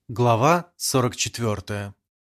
Глава 44.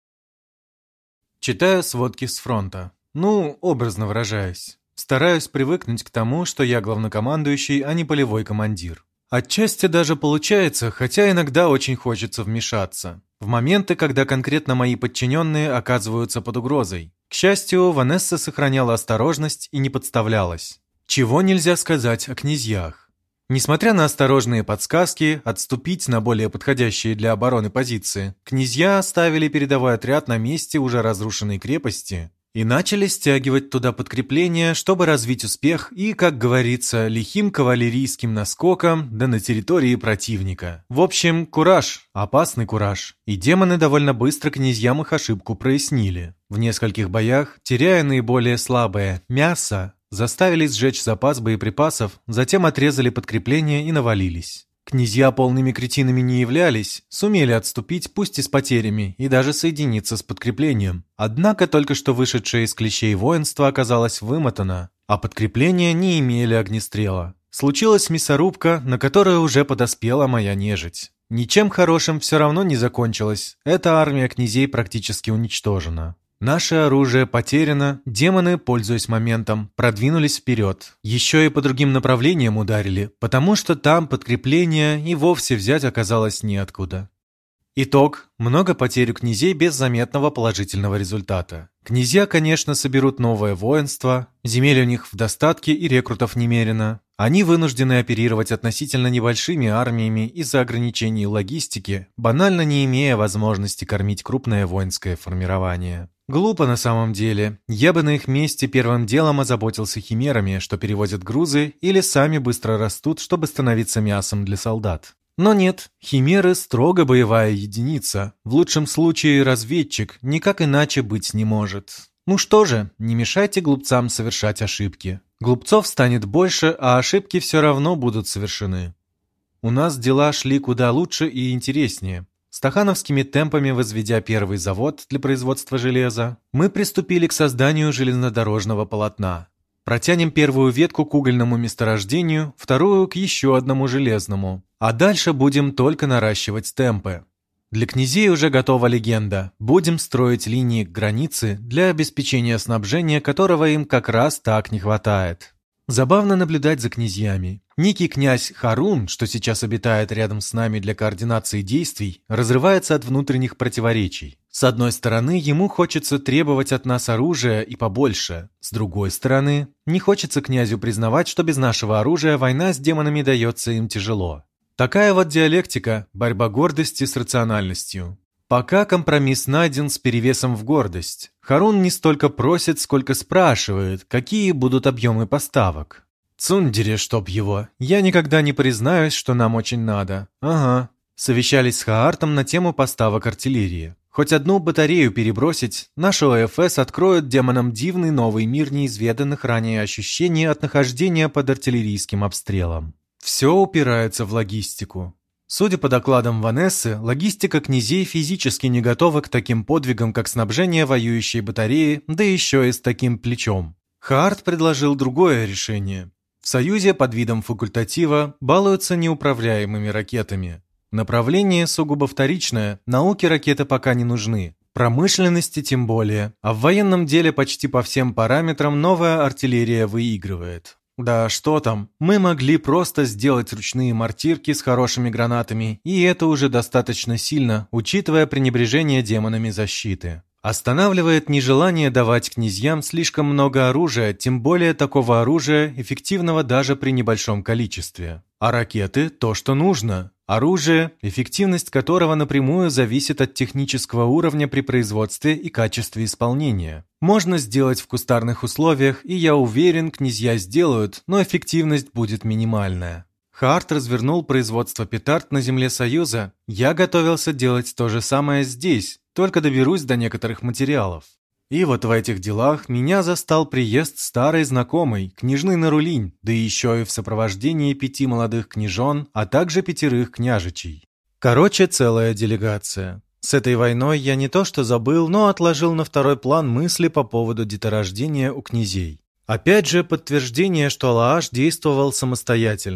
Читаю сводки с фронта. Образно выражаясь. Стараюсь привыкнуть к тому, что я главнокомандующий, а не полевой командир. Отчасти даже получается, хотя иногда очень хочется вмешаться. В моменты, когда конкретно мои подчиненные оказываются под угрозой. К счастью, Ванесса сохраняла осторожность и не подставлялась. Чего нельзя сказать о князьях. Несмотря на осторожные подсказки, отступить на более подходящие для обороны позиции, князья оставили передовой отряд на месте уже разрушенной крепости и начали стягивать туда подкрепления, чтобы развить успех и, как говорится, лихим кавалерийским наскоком, да на территории противника. В общем, кураж, опасный кураж. И демоны довольно быстро князьям их ошибку прояснили. В нескольких боях, теряя наиболее слабое мясо, заставили сжечь запас боеприпасов, затем отрезали подкрепление и навалились. Князья полными кретинами не являлись, сумели отступить, пусть и с потерями, и даже соединиться с подкреплением. Однако только что вышедшее из клещей воинство оказалось вымотано, а подкрепления не имели огнестрела. Случилась мясорубка, на которую уже подоспела моя нежить. Ничем хорошим все равно не закончилось, эта армия князей практически уничтожена. Наше оружие потеряно, демоны, пользуясь моментом, продвинулись вперед. Еще и по другим направлениям ударили, потому что там подкрепление и вовсе взять оказалось неоткуда. Итог. Много потерь у князей без заметного положительного результата. Князья, конечно, соберут новое воинство, земель у них в достатке и рекрутов немерено. Они вынуждены оперировать относительно небольшими армиями из-за ограничений логистики, банально не имея возможности кормить крупное воинское формирование. Глупо на самом деле. Я бы на их месте первым делом озаботился химерами, что перевозят грузы, или сами быстро растут, чтобы становиться мясом для солдат. Но нет, химеры строго боевая единица. В лучшем случае разведчик, никак иначе быть не может. Ну что же, не мешайте глупцам совершать ошибки. Глупцов станет больше, а ошибки все равно будут совершены. У нас дела шли куда лучше и интереснее. Стахановскими темпами возведя первый завод для производства железа, мы приступили к созданию железнодорожного полотна. Протянем первую ветку к угольному месторождению, вторую к еще одному железному. А дальше будем только наращивать темпы. Для князей уже готова легенда. Будем строить линии к границе для обеспечения снабжения, которого им как раз так не хватает. Забавно наблюдать за князьями. Некий князь Харун, что сейчас обитает рядом с нами для координации действий, разрывается от внутренних противоречий. С одной стороны, ему хочется требовать от нас оружия и побольше. С другой стороны, не хочется князю признавать, что без нашего оружия война с демонами дается им тяжело. Такая вот диалектика, борьба гордости с рациональностью. Пока компромисс найден с перевесом в гордость. Харун не столько просит, сколько спрашивает, какие будут объемы поставок. Цундере, чтоб его. Я никогда не признаюсь, что нам очень надо. Ага. Совещались с Хаартом на тему поставок артиллерии. Хоть одну батарею перебросить, наши ОФС откроют демонам дивный новый мир неизведанных ранее ощущений от нахождения под артиллерийским обстрелом. Все упирается в логистику. Судя по докладам Ванессы, логистика князей физически не готова к таким подвигам, как снабжение воюющей батареи, да еще и с таким плечом. Хаарт предложил другое решение. В Союзе под видом факультатива балуются неуправляемыми ракетами. Направление сугубо вторичное, науке ракеты пока не нужны. Промышленности тем более, а в военном деле почти по всем параметрам новая артиллерия выигрывает. Да что там, мы могли просто сделать ручные мортирки с хорошими гранатами, и это уже достаточно сильно, учитывая пренебрежение демонами защиты. Останавливает нежелание давать князьям слишком много оружия, тем более такого оружия, эффективного даже при небольшом количестве. А ракеты – то, что нужно. Оружие, эффективность которого напрямую зависит от технического уровня при производстве и качестве исполнения. Можно сделать в кустарных условиях, и я уверен, князья сделают, но эффективность будет минимальная. Хаарт развернул производство петард на земле Союза. Я готовился делать то же самое здесь, только доберусь до некоторых материалов. И вот в этих делах меня застал приезд старой знакомой, княжны Нарулинь, да еще и в сопровождении 5 молодых княжон, а также 5 княжичей. Короче, целая делегация. С этой войной я не то что забыл, но отложил на второй план мысли по поводу деторождения у князей. Опять же, подтверждение, что Алааш действовал самостоятельно.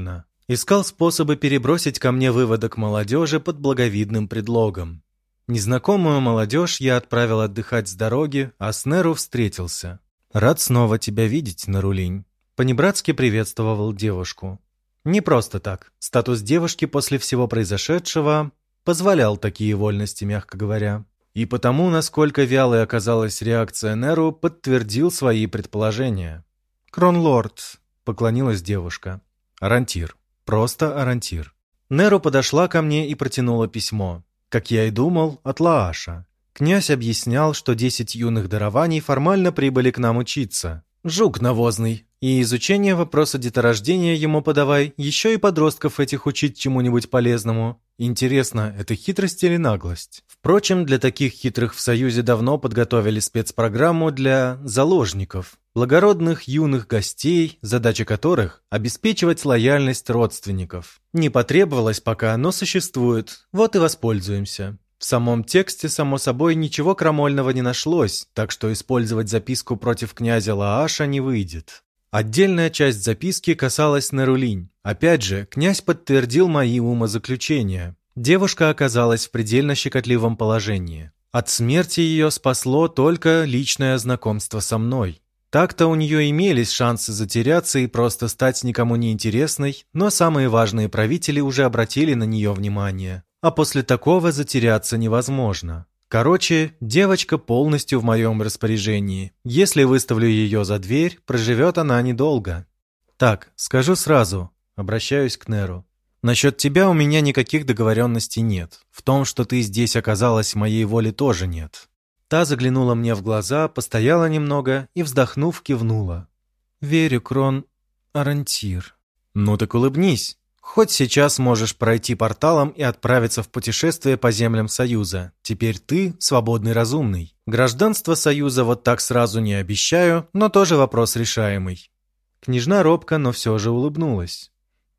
Искал способы перебросить ко мне выводок молодежи под благовидным предлогом. Незнакомую молодежь я отправил отдыхать с дороги, а с Неру встретился. «Рад снова тебя видеть, Нарулинь», — понебратски приветствовал девушку. Не просто так. Статус девушки после всего произошедшего позволял такие вольности, мягко говоря. И потому, насколько вялой оказалась реакция Неру, подтвердил свои предположения. «Кронлорд», — поклонилась девушка. «Арантир. Просто Арантир». Неру подошла ко мне и протянула письмо. Как я и думал, от Лааша. Князь объяснял, что 10 юных дарований формально прибыли к нам учиться. Жук навозный. И изучение вопроса деторождения ему подавай, еще и подростков этих учить чему-нибудь полезному. Интересно, это хитрость или наглость? Впрочем, для таких хитрых в Союзе давно подготовили спецпрограмму для заложников, благородных юных гостей, задача которых – обеспечивать лояльность родственников. Не потребовалось пока, но существует, вот и воспользуемся. В самом тексте, само собой, ничего крамольного не нашлось, так что использовать записку против князя Лааша не выйдет. Отдельная часть записки касалась Нарулинь. Опять же, князь подтвердил мои умозаключения. Девушка оказалась в предельно щекотливом положении. От смерти ее спасло только личное знакомство со мной. Так-то у нее имелись шансы затеряться и просто стать никому не интересной, но самые важные правители уже обратили на нее внимание. А после такого затеряться невозможно. Короче, девочка полностью в моем распоряжении. Если выставлю ее за дверь, проживет она недолго. Так, скажу сразу, обращаюсь к Неру. Насчет тебя у меня никаких договоренностей нет. В том, что ты здесь оказалась, моей воли тоже нет. Та заглянула мне в глаза, постояла немного и, вздохнув, кивнула. Верю, Крон Арантир. Ну так улыбнись. Хоть сейчас можешь пройти порталом и отправиться в путешествие по землям Союза. Теперь ты свободный разумный. Гражданство Союза вот так сразу не обещаю, но тоже вопрос решаемый. Княжна робко, но все же улыбнулась.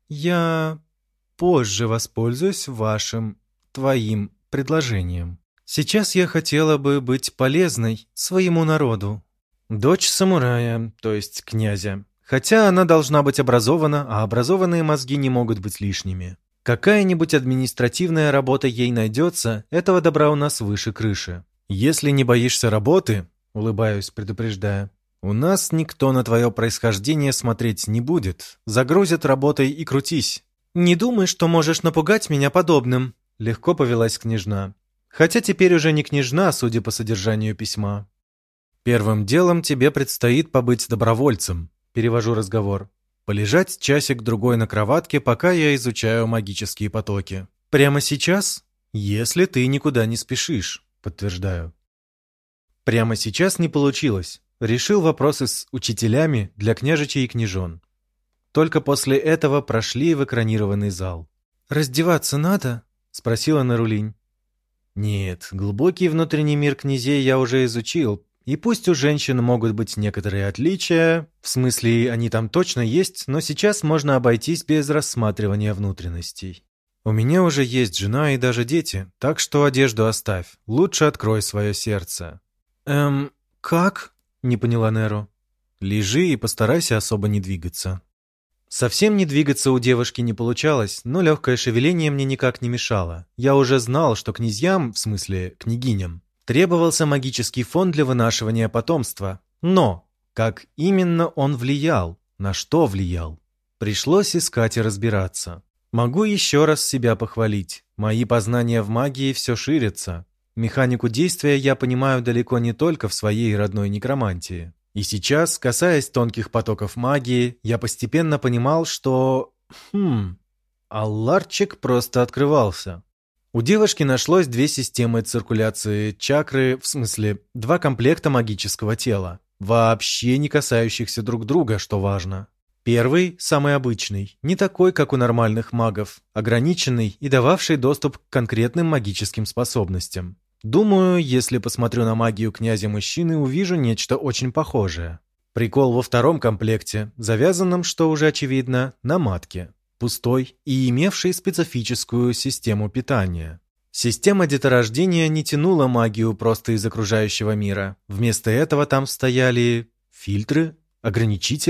Я позже воспользуюсь твоим предложением. Сейчас я хотела бы быть полезной своему народу. Дочь самурая, то есть князя. Хотя она должна быть образована, а образованные мозги не могут быть лишними. Какая-нибудь административная работа ей найдется, этого добра у нас выше крыши. Если не боишься работы, улыбаюсь, предупреждая, у нас никто на твое происхождение смотреть не будет. Загрузят работой и крутись. Не думай, что можешь напугать меня подобным, легко повелась княжна. Хотя теперь уже не княжна, судя по содержанию письма. Первым делом тебе предстоит побыть добровольцем. Перевожу разговор. Полежать часик-другой на кроватке, пока я изучаю магические потоки. Прямо сейчас? Если ты никуда не спешишь, подтверждаю. Прямо сейчас не получилось. Решил вопросы с учителями для княжичей и княжон. Только после этого прошли в экранированный зал. «Раздеваться надо?» — спросила Нарулинь. «Нет, глубокий внутренний мир князей я уже изучил. И пусть у женщин могут быть некоторые отличия, в смысле они там точно есть, но сейчас можно обойтись без рассматривания внутренностей. У меня уже есть жена и даже дети, так что одежду оставь, лучше открой свое сердце». Как?» — не поняла Неру. «Лежи и постарайся особо не двигаться». Совсем не двигаться у девушки не получалось, но легкое шевеление мне никак не мешало. Я уже знал, что князьям, в смысле княгиням, требовался магический фон для вынашивания потомства. Но как именно он влиял? На что влиял? Пришлось искать и разбираться. Могу еще раз себя похвалить. Мои познания в магии все ширятся. Механику действия я понимаю далеко не только в своей родной некромантии. И сейчас, касаясь тонких потоков магии, я постепенно понимал, что... Алларчик просто открывался. У девушки нашлось 2 системы циркуляции чакры, в смысле, 2 комплекта магического тела, вообще не касающихся друг друга, что важно. Первый, самый обычный, не такой, как у нормальных магов, ограниченный и дававший доступ к конкретным магическим способностям. Думаю, если посмотрю на магию князя-мужчины, увижу нечто очень похожее. Прикол во втором комплекте, завязанном, что уже очевидно, на матке. Пустой и имевший специфическую систему питания. Система деторождения не тянула магию просто из окружающего мира. Вместо этого там стояли фильтры, ограничители.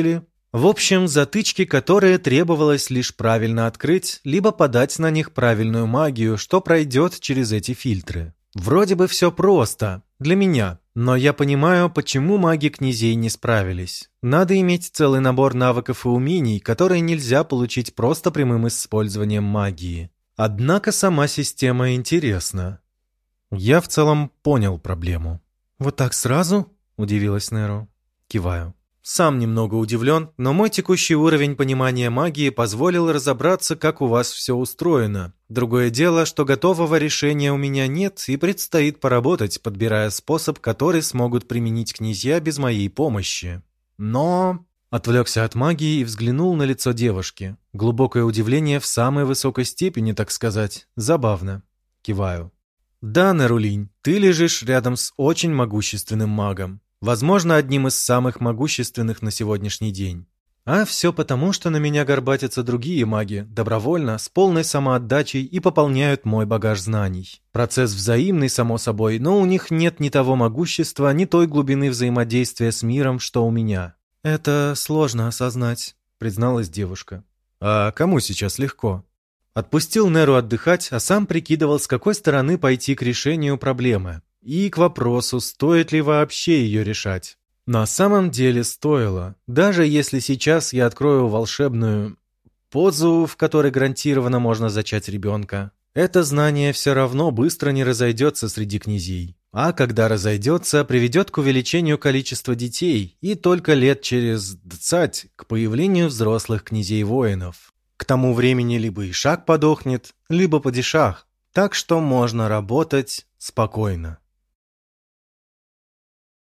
В общем, затычки, которые требовалось лишь правильно открыть, либо подать на них правильную магию, что пройдет через эти фильтры. Вроде бы все просто, для меня, но я понимаю, почему маги князей не справились. Надо иметь целый набор навыков и умений, которые нельзя получить просто прямым использованием магии. Однако сама система интересна. Я в целом понял проблему. «Вот так сразу?» – удивилась Неру. Киваю. Сам немного удивлен, но мой текущий уровень понимания магии позволил разобраться, как у вас все устроено. Другое дело, что готового решения у меня нет, и предстоит поработать, подбирая способ, который смогут применить князья без моей помощи. Но... Отвлекся от магии и взглянул на лицо девушки. Глубокое удивление в самой высокой степени, так сказать. Забавно. Киваю. «Да, Нерулинь, ты лежишь рядом с очень могущественным магом. Возможно, одним из самых могущественных на сегодняшний день. А все потому, что на меня горбатятся другие маги, добровольно, с полной самоотдачей и пополняют мой багаж знаний. Процесс взаимный, само собой, но у них нет ни того могущества, ни той глубины взаимодействия с миром, что у меня». «Это сложно осознать», — призналась девушка. «А кому сейчас легко?» Отпустил Неру отдыхать, а сам прикидывал, с какой стороны пойти к решению проблемы. И к вопросу, стоит ли вообще ее решать. На самом деле стоило. Даже если сейчас я открою волшебную позу, в которой гарантированно можно зачать ребенка, это знание все равно быстро не разойдется среди князей. А когда разойдется, приведет к увеличению количества детей и только лет через 20 к появлению взрослых князей-воинов. К тому времени либо Ишак подохнет, либо падишах, так что можно работать спокойно.